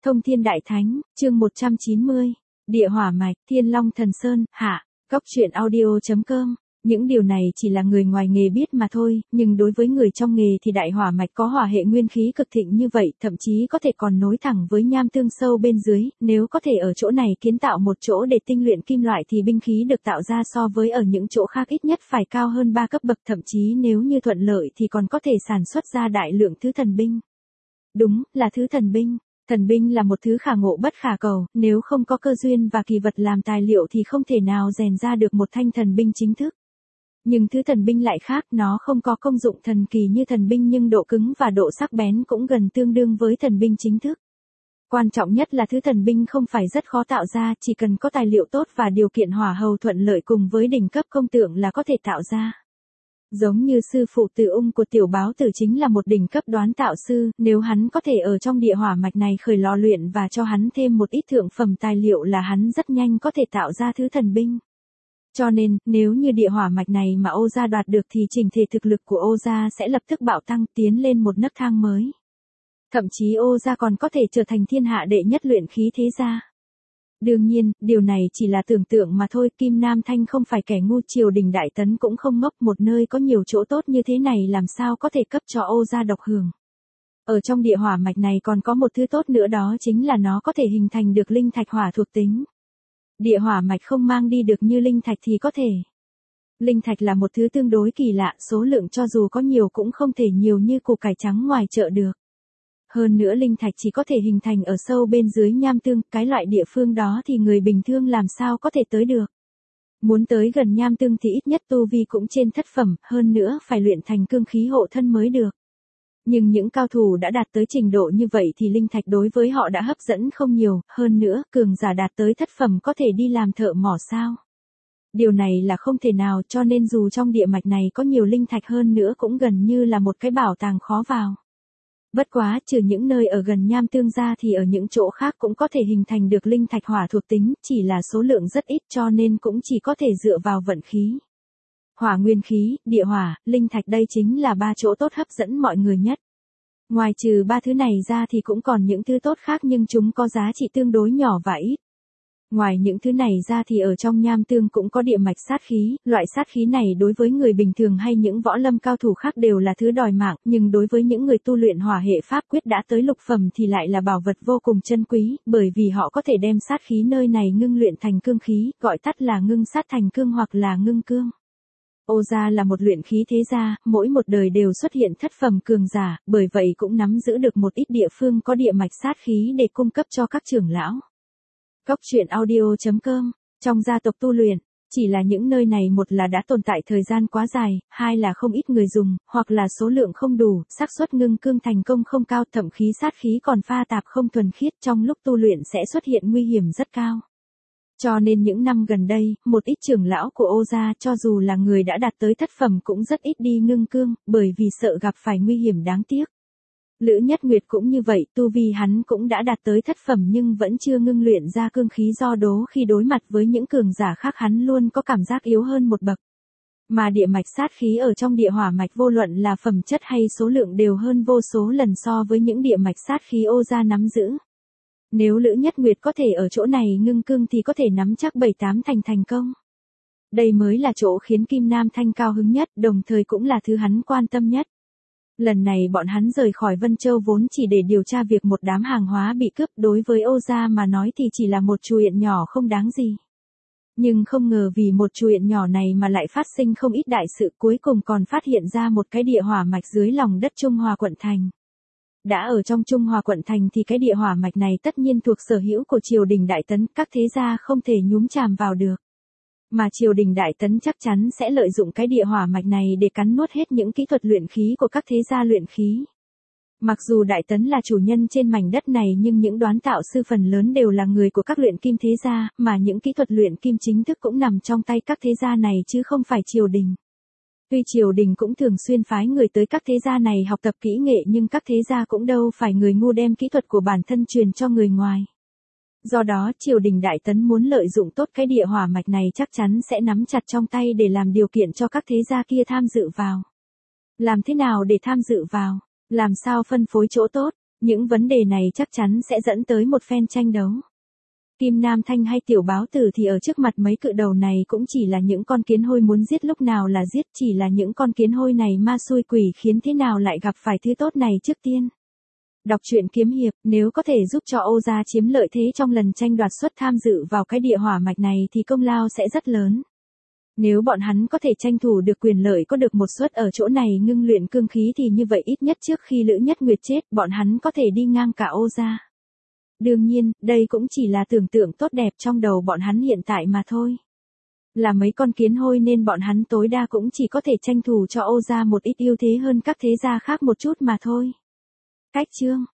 Thông Thiên Đại Thánh, chương 190, Địa Hỏa Mạch, Thiên Long Thần Sơn, hạ, Cóc truyện audio.com. Những điều này chỉ là người ngoài nghề biết mà thôi, nhưng đối với người trong nghề thì đại hỏa mạch có hỏa hệ nguyên khí cực thịnh như vậy, thậm chí có thể còn nối thẳng với nham tương sâu bên dưới, nếu có thể ở chỗ này kiến tạo một chỗ để tinh luyện kim loại thì binh khí được tạo ra so với ở những chỗ khác ít nhất phải cao hơn 3 cấp bậc, thậm chí nếu như thuận lợi thì còn có thể sản xuất ra đại lượng thứ thần binh. Đúng, là thứ thần binh. Thần binh là một thứ khả ngộ bất khả cầu, nếu không có cơ duyên và kỳ vật làm tài liệu thì không thể nào rèn ra được một thanh thần binh chính thức. Nhưng thứ thần binh lại khác, nó không có công dụng thần kỳ như thần binh nhưng độ cứng và độ sắc bén cũng gần tương đương với thần binh chính thức. Quan trọng nhất là thứ thần binh không phải rất khó tạo ra, chỉ cần có tài liệu tốt và điều kiện hỏa hầu thuận lợi cùng với đỉnh cấp công tượng là có thể tạo ra. Giống như sư phụ Từ Ung của Tiểu Báo Tử chính là một đỉnh cấp đoán tạo sư, nếu hắn có thể ở trong địa hỏa mạch này khởi lò luyện và cho hắn thêm một ít thượng phẩm tài liệu là hắn rất nhanh có thể tạo ra thứ thần binh. Cho nên, nếu như địa hỏa mạch này mà Ô Gia đoạt được thì trình thể thực lực của Ô Gia sẽ lập tức bạo tăng tiến lên một nấc thang mới. Thậm chí Ô Gia còn có thể trở thành thiên hạ đệ nhất luyện khí thế gia. Đương nhiên, điều này chỉ là tưởng tượng mà thôi, Kim Nam Thanh không phải kẻ ngu, triều đình Đại Tấn cũng không ngốc, một nơi có nhiều chỗ tốt như thế này làm sao có thể cấp cho Ô Gia độc hưởng. Ở trong địa hỏa mạch này còn có một thứ tốt nữa, đó chính là nó có thể hình thành được linh thạch hỏa thuộc tính. Địa hỏa mạch không mang đi được như linh thạch thì có thể. Linh thạch là một thứ tương đối kỳ lạ, số lượng cho dù có nhiều cũng không thể nhiều như củ cải trắng ngoài chợ được. Hơn nữa linh thạch chỉ có thể hình thành ở sâu bên dưới nham tương, cái loại địa phương đó thì người bình thường làm sao có thể tới được. Muốn tới gần nham tương thì ít nhất tu vi cũng trên thất phẩm, hơn nữa phải luyện thành cương khí hộ thân mới được. Nhưng những cao thủ đã đạt tới trình độ như vậy thì linh thạch đối với họ đã hấp dẫn không nhiều, hơn nữa, cường giả đạt tới thất phẩm có thể đi làm thợ mỏ sao? Điều này là không thể nào, cho nên dù trong địa mạch này có nhiều linh thạch hơn nữa cũng gần như là một cái bảo tàng khó vào. Bất quá, trừ những nơi ở gần nham tương ra thì ở những chỗ khác cũng có thể hình thành được linh thạch hỏa thuộc tính, chỉ là số lượng rất ít cho nên cũng chỉ có thể dựa vào vận khí. Hỏa nguyên khí, địa hỏa, linh thạch đây chính là 3 chỗ tốt hấp dẫn mọi người nhất. Ngoài trừ 3 thứ này ra thì cũng còn những thứ tốt khác nhưng chúng có giá trị tương đối nhỏ và ít. Ngoài những thứ này ra thì ở trong nham tương cũng có địa mạch sát khí, loại sát khí này đối với người bình thường hay những võ lâm cao thủ khác đều là thứ đòi mạng, nhưng đối với những người tu luyện hỏa hệ pháp quyết đã tới lục phẩm thì lại là bảo vật vô cùng chân quý, bởi vì họ có thể đem sát khí nơi này ngưng luyện thành cương khí, gọi tắt là ngưng sát thành cương hoặc là ngưng cương. Ô Gia là một luyện khí thế gia, mỗi một đời đều xuất hiện thất phẩm cường giả, bởi vậy cũng nắm giữ được một ít địa phương có địa mạch sát khí để cung cấp cho các trưởng lão. Cóc truyện audio.com, trong gia tộc tu luyện, chỉ là những nơi này một là đã tồn tại thời gian quá dài, hai là không ít người dùng, hoặc là số lượng không đủ, xác suất ngưng cương thành công không cao, thậm chí sát khí còn pha tạp không thuần khiết, trong lúc tu luyện sẽ xuất hiện nguy hiểm rất cao. Cho nên những năm gần đây, một ít trưởng lão của Ô Gia cho dù là người đã đạt tới thất phẩm cũng rất ít đi ngưng cương, bởi vì sợ gặp phải nguy hiểm đáng tiếc. Lữ Nhất Nguyệt cũng như vậy, tu vi hắn cũng đã đạt tới thất phẩm nhưng vẫn chưa ngưng luyện ra cương khí do đố khi đối mặt với những cường giả khác hắn luôn có cảm giác yếu hơn một bậc. Mà địa mạch sát khí ở trong địa hỏa mạch vô luận là phẩm chất hay số lượng đều hơn vô số lần so với những địa mạch sát khí Ô Gia nắm giữ. Nếu Lữ Nhất Nguyệt có thể ở chỗ này ngưng cương thì có thể nắm chắc 7-8 thành công. Đây mới là chỗ khiến Kim Nam Thanh cao hứng nhất, đồng thời cũng là thứ hắn quan tâm nhất. Lần này bọn hắn rời khỏi Vân Châu vốn chỉ để điều tra việc một đám hàng hóa bị cướp, đối với Ô Gia mà nói thì chỉ là một chuyện nhỏ không đáng gì. Nhưng không ngờ vì một chuyện nhỏ này mà lại phát sinh không ít đại sự, cuối cùng còn phát hiện ra một cái địa hỏa mạch dưới lòng đất Trung Hòa quận thành. Đã ở trong Trung Hòa quận thành thì cái địa hỏa mạch này tất nhiên thuộc sở hữu của triều đình Đại Tấn, các thế gia không thể nhúng chàm vào được. Mà triều đình Đại Tấn chắc chắn sẽ lợi dụng cái địa hỏa mạch này để cắn nuốt hết những kỹ thuật luyện khí của các thế gia luyện khí. Mặc dù Đại Tấn là chủ nhân trên mảnh đất này nhưng những đoán tạo sư phần lớn đều là người của các luyện kim thế gia, mà những kỹ thuật luyện kim chính thức cũng nằm trong tay các thế gia này chứ không phải triều đình. Tuy triều đình cũng thường xuyên phái người tới các thế gia này học tập kỹ nghệ nhưng các thế gia cũng đâu phải người ngu đem kỹ thuật của bản thân truyền cho người ngoài. Do đó triều đình Đại Tấn muốn lợi dụng tốt cái địa hỏa mạch này chắc chắn sẽ nắm chặt trong tay để làm điều kiện cho các thế gia kia tham dự vào. Làm thế nào để tham dự vào? Làm sao phân phối chỗ tốt? Những vấn đề này chắc chắn sẽ dẫn tới một phen tranh đấu. Kim Nam Thanh hay Tiểu Báo Tử thì ở trước mặt mấy cự đầu này cũng chỉ là những con kiến hôi muốn giết lúc nào là giết, chỉ là những con kiến hôi này ma xui quỷ khiến thế nào lại gặp phải thứ tốt này trước tiên. Đọc truyện kiếm hiệp, nếu có thể giúp cho Âu gia chiếm lợi thế trong lần tranh đoạt suất tham dự vào cái địa hỏa mạch này thì công lao sẽ rất lớn. Nếu bọn hắn có thể tranh thủ được quyền lợi có được một suất ở chỗ này ngưng luyện cương khí thì như vậy ít nhất trước khi Lữ Nhất Nguyệt chết bọn hắn có thể đi ngang cả Âu gia. Đương nhiên, đây cũng chỉ là tưởng tượng tốt đẹp trong đầu bọn hắn hiện tại mà thôi. Là mấy con kiến hôi nên bọn hắn tối đa cũng chỉ có thể tranh thủ cho Âu gia một ít ưu thế hơn các thế gia khác một chút mà thôi. Cách chương